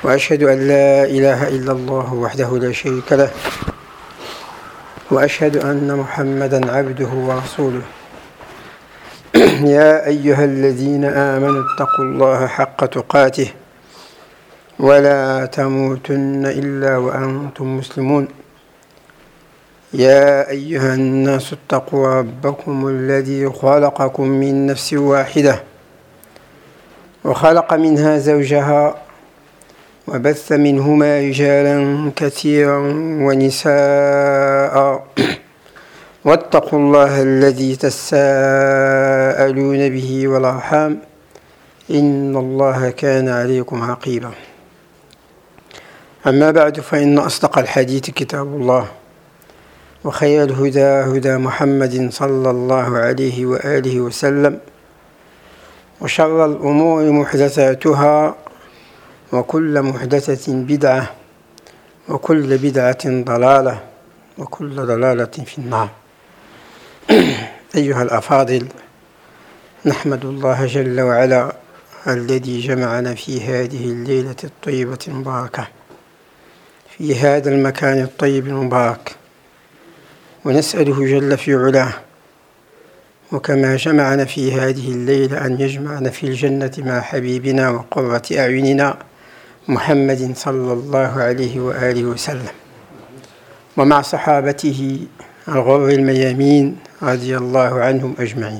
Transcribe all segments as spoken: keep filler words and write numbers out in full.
وأشهد أن لا إله إلا الله وحده لا شريك له، وأشهد أن محمدا عبده ورسوله. يا أيها الذين آمنوا اتقوا الله حق تقاته ولا تموتن إلا وأنتم مسلمون. يا أيها الناس اتقوا ربكم الذي خلقكم من نفس واحدة وخلق منها زوجها وبث منهما رجالا كثيرا ونساء، واتقوا الله الذي تساءلون به والأرحام إن الله كان عليكم رقيبا. أما بعد، فإن أصدق الحديث كتاب الله، وخير الهدى هدى محمد صلى الله عليه وآله وسلم، وشر الأمور محدثاتها، وكل محدثة بدعة، وكل بدعة ضلالة، وكل ضلالة في النار. أيها الأفاضل، نحمد الله جل وعلا الذي جمعنا في هذه الليلة الطيبة المباركة في هذا المكان الطيب المبارك، ونسأله جل في علاه وكما جمعنا في هذه الليلة أن يجمعنا في الجنة مع حبيبنا وقرة أعيننا محمد صلى الله عليه وآله وسلم، ومع صحابته الغر الميامين رضي الله عنهم أجمعين.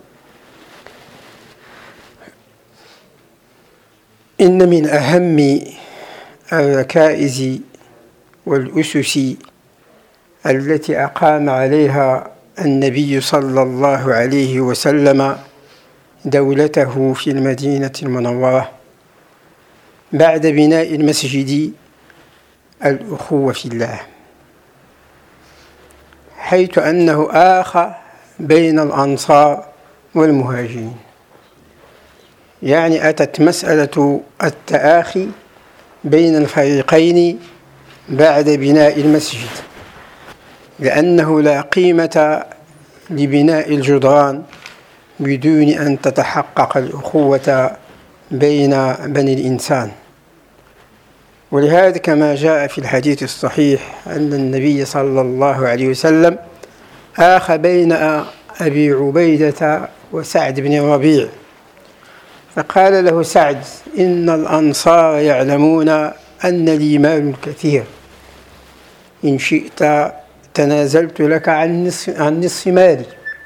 إن من أهم الركائز والأسس التي أقام عليها النبي صلى الله عليه وسلم دولته في المدينة المنورة بعد بناء المسجد الأخوة في الله، حيث أنه آخى بين الأنصار والمهاجرين. يعني أتت مسألة التآخي بين الفريقين بعد بناء المسجد، لأنه لا قيمة لبناء الجدران بدون أن تتحقق الأخوة بين بني الإنسان. ولهذا كما جاء في الحديث الصحيح أن النبي صلى الله عليه وسلم آخى بين أبي عبيدة وسعد بن ربيع، فقال له سعد: إن الأنصار يعلمون أن لي مال كثير، إن شئت تنازلت لك عن نصف, عن نصف مالي،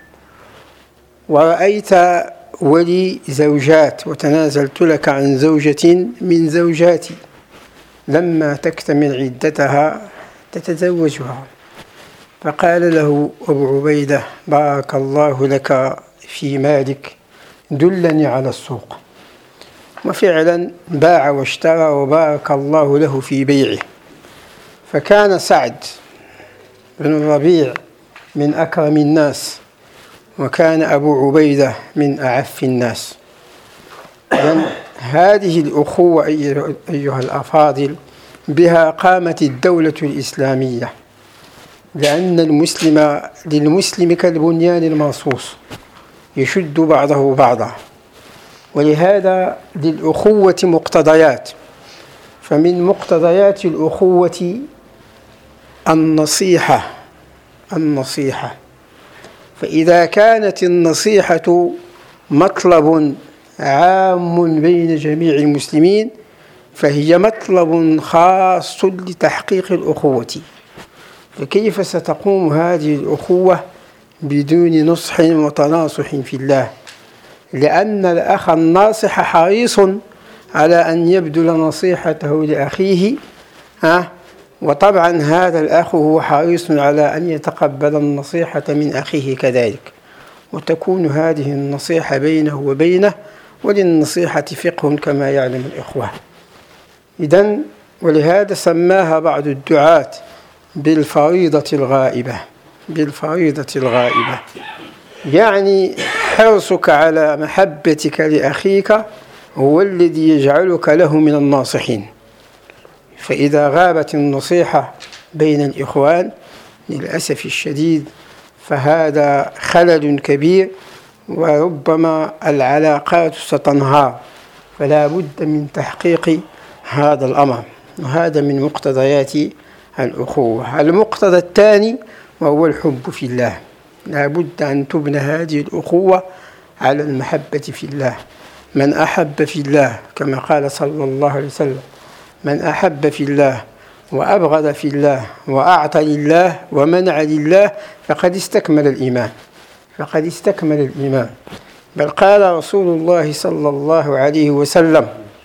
ورأيت ولي زوجات وتنازلت لك عن زوجة من زوجاتي، لما تكتمل عدتها تتزوجها. فقال له أبو عبيدة: بارك الله لك في مالك، دلني على السوق. وفعلا باع واشترى وبارك الله له في بيعه، فكان سعد بن الربيع من أكرم الناس، وكان أبو عبيدة من أعف الناس. إذن هذه الأخوة أيها الأفاضل بها قامت الدولة الإسلامية، لأن المسلم للمسلم كالبنيان المرصوص يشد بعضه بعضا، ولهذا للأخوة مقتضيات. فمن مقتضيات الأخوة النصيحة النصيحة فإذا كانت النصيحة مطلب عام بين جميع المسلمين، فهي مطلب خاص لتحقيق الأخوة. فكيف ستقوم هذه الأخوة بدون نصح وتناصح في الله؟ لأن الأخ الناصح حريص على أن يبذل نصيحته لأخيه، ها وطبعا هذا الأخ هو حريص على أن يتقبل النصيحة من أخيه كذلك، وتكون هذه النصيحة بينه وبينه، وللنصيحة فقه كما يعلم الإخوة. إذن ولهذا سماها بعض الدعاة بالفريضة الغائبة بالفريضة الغائبة يعني حرصك على محبتك لأخيك هو الذي يجعلك له من الناصحين. فإذا غابت النصيحة بين الإخوان للأسف الشديد فهذا خلل كبير، وربما العلاقات ستنهار. فلا بد من تحقيق هذا الأمر، وهذا من مقتضيات الأخوة. المقتضى الثاني وهو الحب في الله. لا بد أن تبنى هذه الأخوة على المحبة في الله. من أحب في الله كما قال صلى الله عليه وسلم: من أحب في الله وأبغض في الله وأعطى لله ومنع لله فقد استكمل الإيمان، فقد استكمل الإيمان. بل قال رسول الله صلى الله عليه وسلم: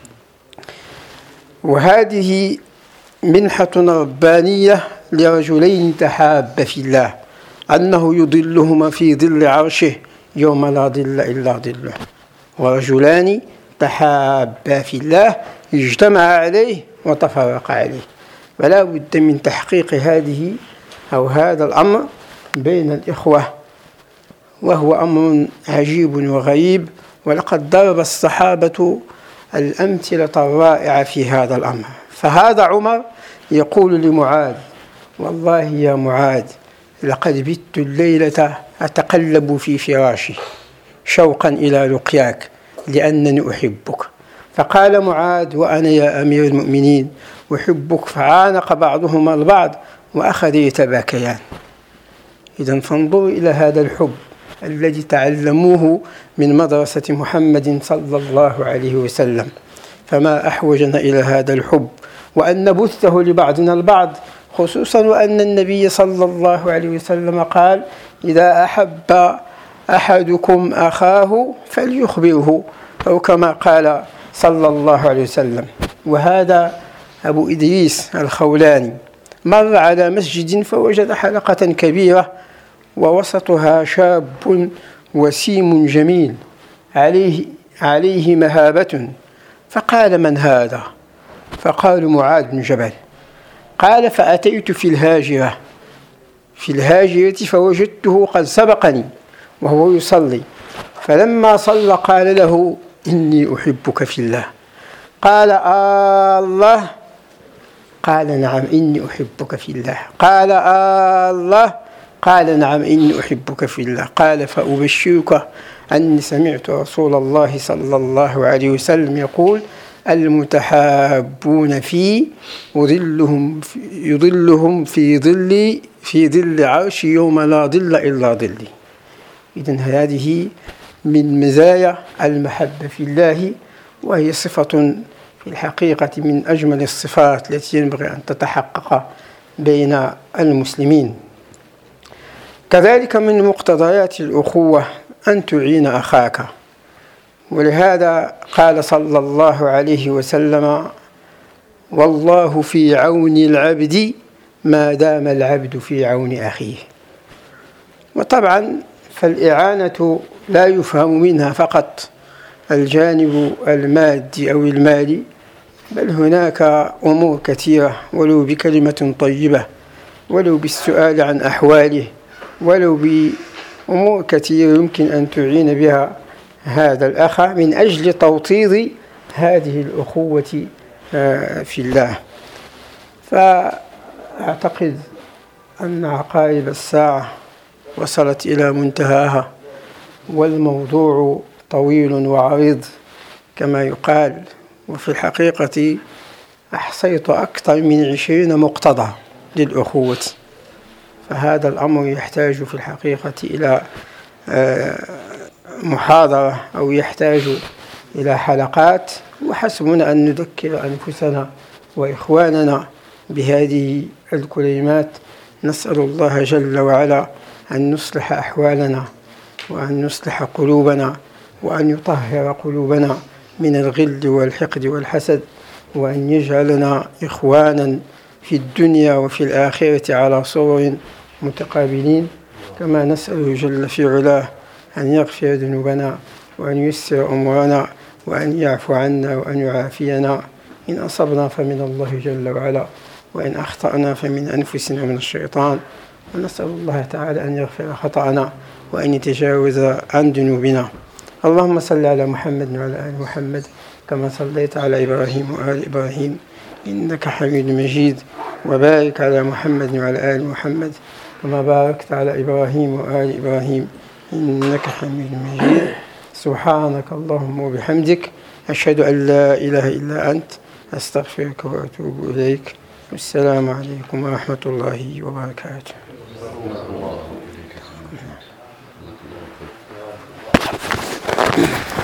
وهذه منحة ربانية لرجلين تحابا في الله أنه يظلهما في ظل عرشه يوم لا ظل إلا ظله، ورجلان تحابا في الله اجتمعا عليه وتفرقا عليه. فلا بد من تحقيق هذه أو هذا الأمر بين الإخوة، وهو أمر عجيب وغريب، ولقد ضرب الصحابة الأمثلة الرائعة في هذا الأمر. فهذا عمر يقول لمعاذ: والله يا معاذ لقد بت الليلة أتقلب في فراشي شوقا إلى لقياك لأنني أحبك. فقال معاذ: وأنا يا أمير المؤمنين أحبك. فعانق بعضهما البعض وأخذ يتباكيان. إذن فانظروا إلى هذا الحب الذي تعلموه من مدرسة محمد صلى الله عليه وسلم. فما أحوجنا إلى هذا الحب وأن نبثه لبعضنا البعض، خصوصا وأن النبي صلى الله عليه وسلم قال: إذا أحب أحدكم أخاه فليخبره، أو كما قال صلى الله عليه وسلم. وهذا أبو إدريس الخولاني مر على مسجد فوجد حلقة كبيرة ووسطها شاب وسيم جميل عليه, عليه مهابة، فقال: من هذا؟ فقال: معاذ بن جبل. قال: فأتيت في الهاجرة في الهاجرة فوجدته قد سبقني وهو يصلي، فلما صلى قال له: إني أحبك في الله. قال: آه الله؟ قال: نعم إني أحبك في الله. قال: آه الله؟ قال: نعم إني أحبك في الله. قال: فأبشرك أني سمعت رسول الله صلى الله عليه وسلم يقول: المتحابون في يظلهم يظلهم في ظل في ظل عرش يوم لا ظل إلا ظلي. إذن هذه من مزايا المحبة في الله، وهي صفة في الحقيقة من أجمل الصفات التي ينبغي أن تتحقق بين المسلمين. كذلك من مقتضيات الأخوة أن تعين أخاك، ولهذا قال صلى الله عليه وسلم: والله في عون العبد ما دام العبد في عون أخيه. وطبعا فالإعانة لا يفهم منها فقط الجانب المادي أو المالي، بل هناك أمور كثيرة، ولو بكلمة طيبة، ولو بالسؤال عن أحواله، ولو بأمور كثيرة يمكن أن تعين بها هذا الأخ من أجل توطيد هذه الأخوة في الله. فأعتقد أن عقارب الساعة وصلت إلى منتهاها، والموضوع طويل وعريض كما يقال، وفي الحقيقة أحصيت أكثر من عشرين مقتضى للأخوة. فهذا الأمر يحتاج في الحقيقة إلى محاضرة أو يحتاج إلى حلقات، وحسبنا أن نذكر أنفسنا وإخواننا بهذه الكلمات. نسأل الله جل وعلا أن يصلح أحوالنا، وأن يصلح قلوبنا، وأن يطهر قلوبنا من الغل والحقد والحسد، وأن يجعلنا إخوانا في الدنيا وفي الآخرة على سرر متقابلين. كما نسأله جل في علاه أن يغفر ذنوبنا وأن ييسر أمورنا وأن يعفو عنا وأن يعافينا. إن أصبنا فمن الله جل وعلا، وإن أخطأنا فمن أنفسنا ومن الشيطان. ونسأل الله تعالى أن يغفر خطأنا وأن يتجاوز عن ذنوبنا. اللهم صل على محمد وعلى آل محمد كما صليت على إبراهيم وآل إبراهيم إنك حميد مجيد، وبارك على محمد وعلى آل محمد كما باركت على إبراهيم وآل إبراهيم إنك حميد مجيد. سبحانك اللهم وبحمدك، أشهد أن لا إله إلا أنت، أستغفرك وأتوب إليك. السلام عليكم ورحمة الله وبركاته. Thank you.